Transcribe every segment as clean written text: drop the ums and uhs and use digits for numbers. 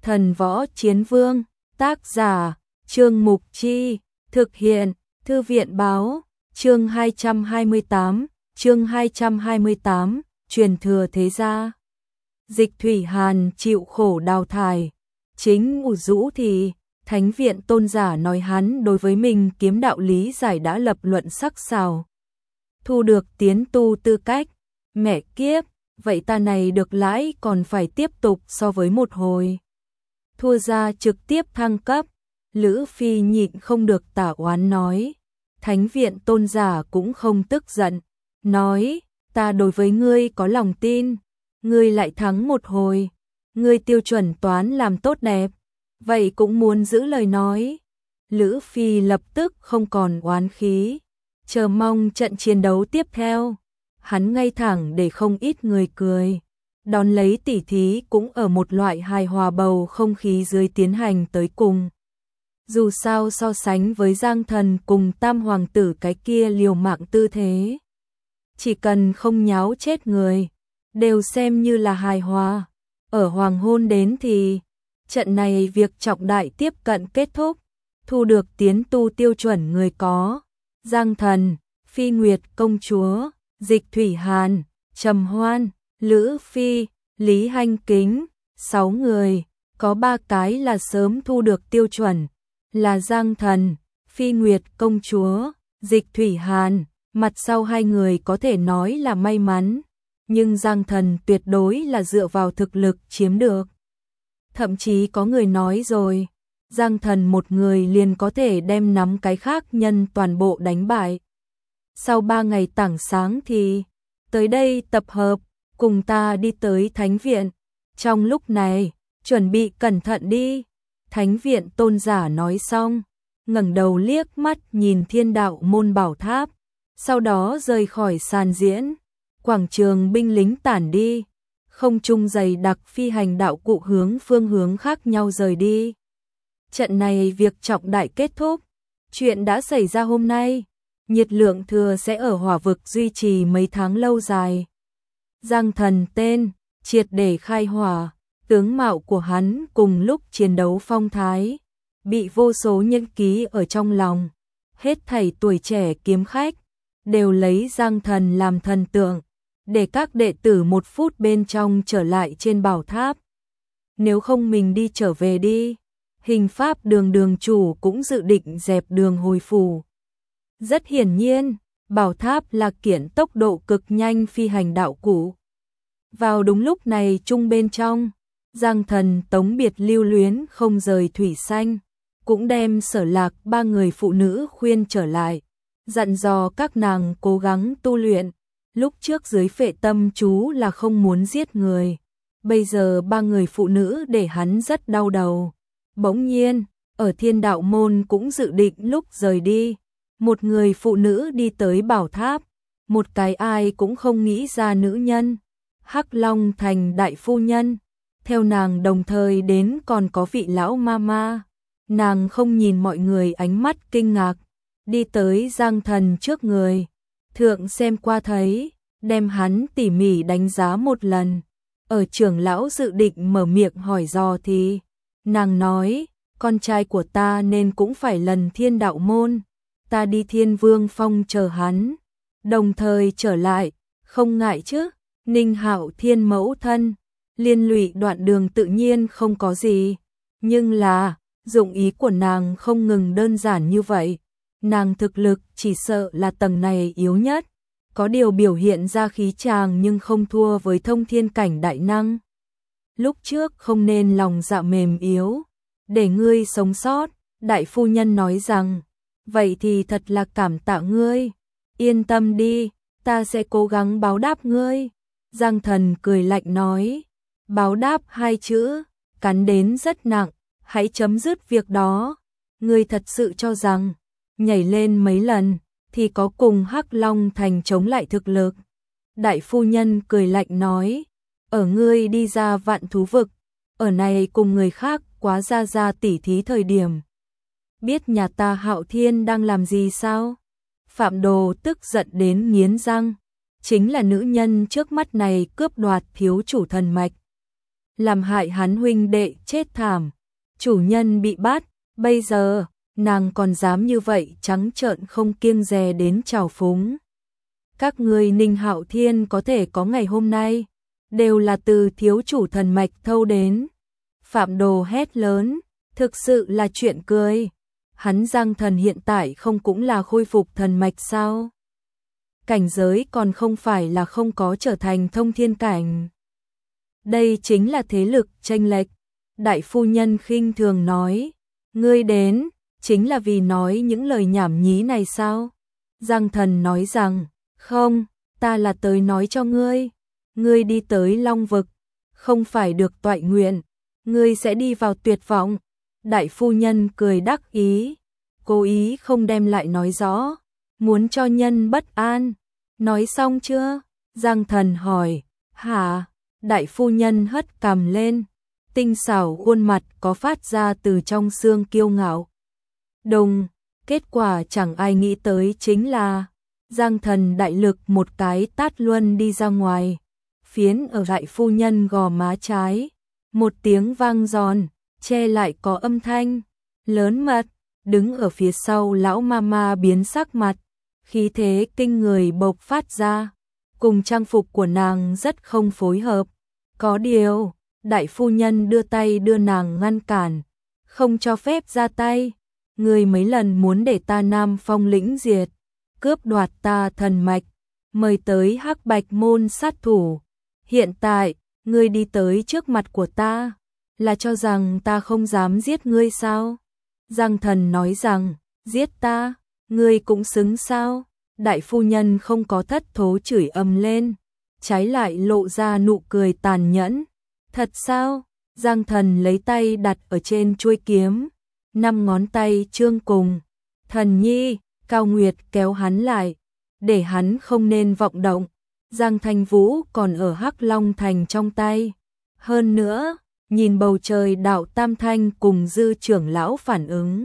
Thần Võ Chiến Vương, tác giả, Trương Mục Chi, thực hiện, Thư viện Báo, chương 228, truyền thừa thế gia. Dịch Thủy Hàn chịu khổ đào thải, chính ủ rũ thì, Thánh viện Tôn giả nói hắn đối với mình kiếm đạo lý giải đã lập luận sắc sảo. Thu được tiến tu tư cách, mẹ kiếp, vậy ta này được lãi còn phải tiếp tục so với một hồi. Thua ra trực tiếp thăng cấp, Lữ Phi nhịn không được tả oán nói. Thánh viện Tôn giả cũng không tức giận, nói, ta đối với ngươi có lòng tin, ngươi lại thắng một hồi, ngươi tiêu chuẩn toán làm tốt đẹp, vậy cũng muốn giữ lời nói. Lữ Phi lập tức không còn oán khí, chờ mong trận chiến đấu tiếp theo. Hắn ngay thẳng để không ít người cười. Đón lấy tỉ thí cũng ở một loại hài hòa bầu không khí dưới tiến hành tới cùng. Dù sao so sánh với Giang Thần cùng Tam Hoàng tử cái kia liều mạng tư thế, chỉ cần không nháo chết người, đều xem như là hài hòa. Ở hoàng hôn đến thì, trận này việc trọng đại tiếp cận kết thúc, thu được tiến tu tiêu chuẩn người có. Giang Thần, Phi Nguyệt công chúa, Dịch Thủy Hàn, Trầm Hoan, Lữ Phi, Lý Hanh Kính, 6 người, có 3 cái là sớm thu được tiêu chuẩn, là Giang Thần, Phi Nguyệt công chúa, Dịch Thủy Hàn, mặt sau 2 người có thể nói là may mắn, nhưng Giang Thần tuyệt đối là dựa vào thực lực chiếm được. Thậm chí có người nói rồi, Giang Thần một người liền có thể đem nắm cái khác nhân toàn bộ đánh bại. Sau 3 ngày tảng sáng thì, tới đây tập hợp, cùng ta đi tới Thánh viện. Trong lúc này, chuẩn bị cẩn thận đi. Thánh viện Tôn giả nói xong, ngẩng đầu liếc mắt nhìn Thiên Đạo môn bảo tháp, sau đó rời khỏi sàn diễn. Quảng trường binh lính tản đi, không trung dày đặc phi hành đạo cụ hướng phương hướng khác nhau rời đi. Trận này việc trọng đại kết thúc, chuyện đã xảy ra hôm nay, nhiệt lượng thừa sẽ ở hỏa vực duy trì mấy tháng lâu dài. Giang Thần tên, triệt để khai hỏa, tướng mạo của hắn cùng lúc chiến đấu phong thái, bị vô số nhân ký ở trong lòng. Hết thảy tuổi trẻ kiếm khách, đều lấy Giang Thần làm thần tượng, để các đệ tử 1 phút bên trong trở lại trên bảo tháp. Nếu không mình đi trở về đi. Hình pháp đường chủ cũng dự định dẹp đường hồi phủ. Rất hiển nhiên, bảo tháp là kiện tốc độ cực nhanh phi hành đạo cụ. Vào đúng lúc này chung bên trong, Giang Thần tống biệt lưu luyến không rời thủy xanh, cũng đem Sở Lạc 3 người phụ nữ khuyên trở lại, dặn dò các nàng cố gắng tu luyện. Lúc trước dưới phệ tâm chú là không muốn giết người, bây giờ 3 người phụ nữ để hắn rất đau đầu. Bỗng nhiên, ở Thiên Đạo môn cũng dự định lúc rời đi, một người phụ nữ đi tới bảo tháp, một cái ai cũng không nghĩ ra nữ nhân, Hắc Long Thành đại phu nhân, theo nàng đồng thời đến còn có vị lão mama. Nàng không nhìn mọi người ánh mắt kinh ngạc, đi tới Giang Thần trước người, thượng xem qua thấy, đem hắn tỉ mỉ đánh giá một lần. Ở trưởng lão dự định mở miệng hỏi dò thì nàng nói, con trai của ta nên cũng phải lần Thiên Đạo môn, ta đi Thiên Vương Phong chờ hắn, đồng thời trở lại, không ngại chứ. Ninh Hạo Thiên mẫu thân, liên lụy đoạn đường tự nhiên không có gì, nhưng là, dụng ý của nàng không ngừng đơn giản như vậy. Nàng thực lực chỉ sợ là tầng này yếu nhất, có điều biểu hiện ra khí tràng nhưng không thua với thông thiên cảnh đại năng. Lúc trước không nên lòng dạ mềm yếu, để ngươi sống sót, đại phu nhân nói rằng, vậy thì thật là cảm tạ ngươi, yên tâm đi, ta sẽ cố gắng báo đáp ngươi. Giang Thần cười lạnh nói, báo đáp 2 chữ, cắn đến rất nặng, hãy chấm dứt việc đó. Ngươi thật sự cho rằng, nhảy lên mấy lần, thì có cùng Hắc Long Thành chống lại thực lực. Đại phu nhân cười lạnh nói, ở ngươi đi ra vạn thú vực, ở này cùng người khác quá ra tỉ thí thời điểm. Biết nhà ta Hạo Thiên đang làm gì sao? Phạm Đồ tức giận đến nghiến răng, chính là nữ nhân trước mắt này cướp đoạt thiếu chủ thần mạch. làm hại hắn huynh đệ chết thảm, chủ nhân bị bắt, bây giờ, nàng còn dám như vậy trắng trợn không kiêng dè đến trào phúng. Các ngươi Ninh Hạo Thiên có thể có ngày hôm nay, đều là từ thiếu chủ thần mạch thâu đến. Phạm Đồ hét lớn, thực sự là chuyện cười. Hắn Giang Thần hiện tại không cũng là khôi phục thần mạch sao? Cảnh giới còn không phải là không có trở thành thông thiên cảnh. Đây chính là thế lực chênh lệch. Đại phu nhân khinh thường nói, ngươi đến, chính là vì nói những lời nhảm nhí này sao? Giang Thần nói rằng, không, ta là tới nói cho ngươi. Ngươi đi tới Long Vực, không phải được toại nguyện, ngươi sẽ đi vào tuyệt vọng. Đại phu nhân cười đắc ý, cố ý không đem lại nói rõ, muốn cho nhân bất an. Nói xong chưa? Giang Thần hỏi, hả? Đại phu nhân hất cằm lên, tinh xảo khuôn mặt có phát ra từ trong xương kiêu ngạo. Đồng, kết quả chẳng ai nghĩ tới chính là Giang Thần đại lực một cái tát luân đi ra ngoài, phiến ở đại phu nhân gò má trái, một tiếng vang giòn, che lại có âm thanh lớn mật. Đứng ở phía sau lão mama biến sắc mặt, khí thế kinh người bộc phát ra, cùng trang phục của nàng rất không phối hợp. Có điều, đại phu nhân đưa tay đưa nàng ngăn cản, không cho phép ra tay. Ngươi mấy lần muốn để ta Nam Phong lĩnh diệt, cướp đoạt ta thần mạch, mời tới Hắc Bạch môn sát thủ. Hiện tại, ngươi đi tới trước mặt của ta, là cho rằng ta không dám giết ngươi sao? Giang Thần nói rằng, giết ta, ngươi cũng xứng sao? Đại phu nhân không có thất thố chửi ầm lên, trái lại lộ ra nụ cười tàn nhẫn. Thật sao? Giang Thần lấy tay đặt ở trên chuôi kiếm, 5 ngón tay trương cùng. Thần nhi, Cao Nguyệt kéo hắn lại, để hắn không nên vọng động. Giang Thanh Vũ còn ở Hắc Long Thành trong tay. Hơn nữa, nhìn bầu trời đạo Tam Thanh cùng Dư trưởng lão phản ứng,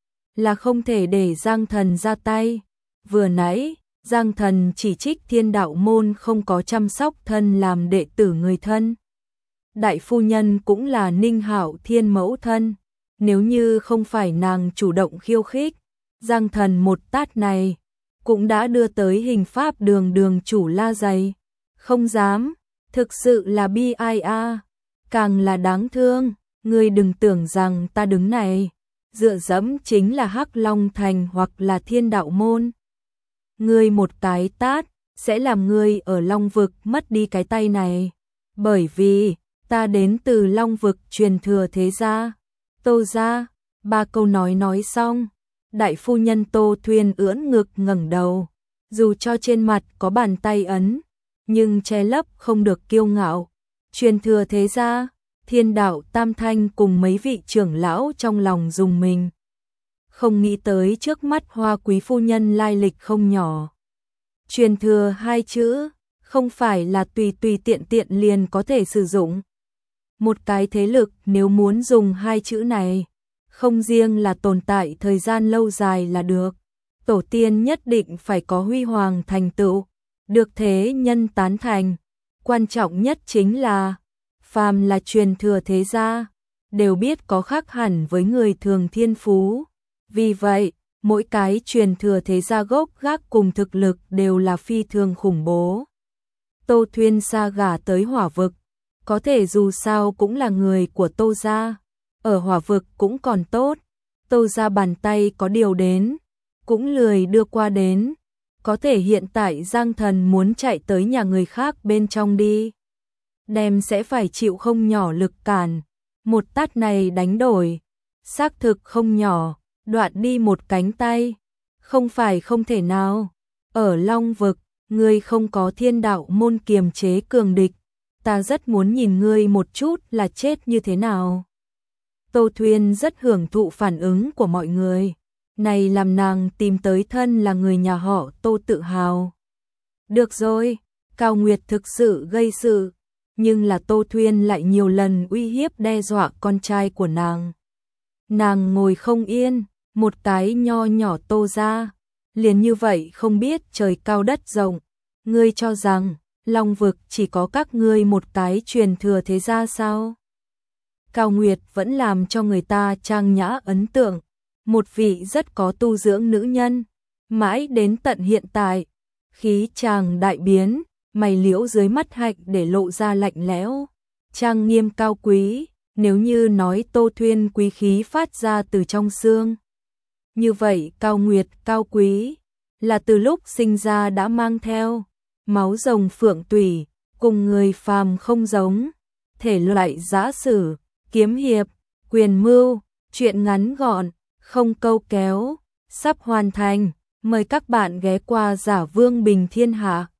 là không thể để Giang Thần ra tay. Vừa nãy, Giang Thần chỉ trích Thiên Đạo môn không có chăm sóc thân làm đệ tử người thân. Đại phu nhân cũng là Ninh Hạo Thiên mẫu thân, nếu như không phải nàng chủ động khiêu khích, Giang Thần một tát này cũng đã đưa tới hình pháp đường chủ la dày. Không dám, thực sự là bi ai a, càng là đáng thương. Ngươi đừng tưởng rằng ta đứng này dựa dẫm chính là Hắc Long Thành hoặc là Thiên Đạo môn. Ngươi một cái tát sẽ làm ngươi ở Long Vực mất đi cái tay này, bởi vì ta đến từ Long Vực truyền thừa thế gia, Tô gia. 3 câu nói xong, đại phu nhân Tô Thuyên ưỡn ngực ngẩng đầu, dù cho trên mặt có bàn tay ấn, nhưng che lấp không được kiêu ngạo. Truyền thừa thế gia, Thiên Đạo Tam Thanh cùng mấy vị trưởng lão trong lòng dùng mình. Không nghĩ tới trước mắt Hoa quý phu nhân lai lịch không nhỏ. Truyền thừa 2 chữ, không phải là tùy tiện liền có thể sử dụng. Một cái thế lực nếu muốn dùng 2 chữ này, không riêng là tồn tại thời gian lâu dài là được. Tổ tiên nhất định phải có huy hoàng thành tựu, được thế nhân tán thành. Quan trọng nhất chính là, phàm là truyền thừa thế gia, đều biết có khác hẳn với người thường thiên phú. Vì vậy, mỗi cái truyền thừa thế gia gốc gác cùng thực lực đều là phi thường khủng bố. Tô Thuyên xa gả tới Hỏa Vực, có thể dù sao cũng là người của Tô gia, ở Hỏa Vực cũng còn tốt. Tô gia bàn tay có điều đến, cũng lười đưa qua đến. Có thể hiện tại Giang Thần muốn chạy tới nhà người khác bên trong đi, đem sẽ phải chịu không nhỏ lực cản. Một tát này đánh đổi, xác thực không nhỏ, đoạn đi một cánh tay, không phải không thể nào. Ở Long Vực, ngươi không có Thiên Đạo môn kiềm chế cường địch, ta rất muốn nhìn ngươi một chút là chết như thế nào. Tô Thuyên rất hưởng thụ phản ứng của mọi người, này làm nàng tìm tới thân là người nhà họ Tô tự hào. Được rồi, Cao Nguyệt thực sự gây sự, nhưng là Tô Thuyên lại nhiều lần uy hiếp đe dọa con trai của nàng. Nàng ngồi không yên, một cái nho nhỏ Tô gia, liền như vậy không biết trời cao đất rộng. Ngươi cho rằng Long Vực chỉ có các ngươi một cái truyền thừa thế gia sao? Cao Nguyệt vẫn làm cho người ta trang nhã ấn tượng, một vị rất có tu dưỡng nữ nhân, mãi đến tận hiện tại, khí chàng đại biến, mày liễu dưới mắt hạnh để lộ ra lạnh lẽo, trang nghiêm cao quý, nếu như nói Tô Thuyên quý khí phát ra từ trong xương. Như vậy Cao Nguyệt cao quý, là từ lúc sinh ra đã mang theo, máu rồng phượng tủy, cùng người phàm không giống, thể loại giã sử, kiếm hiệp, quyền mưu, chuyện ngắn gọn, không câu kéo, sắp hoàn thành, mời các bạn ghé qua Giả Vương Bình Thiên Hạ.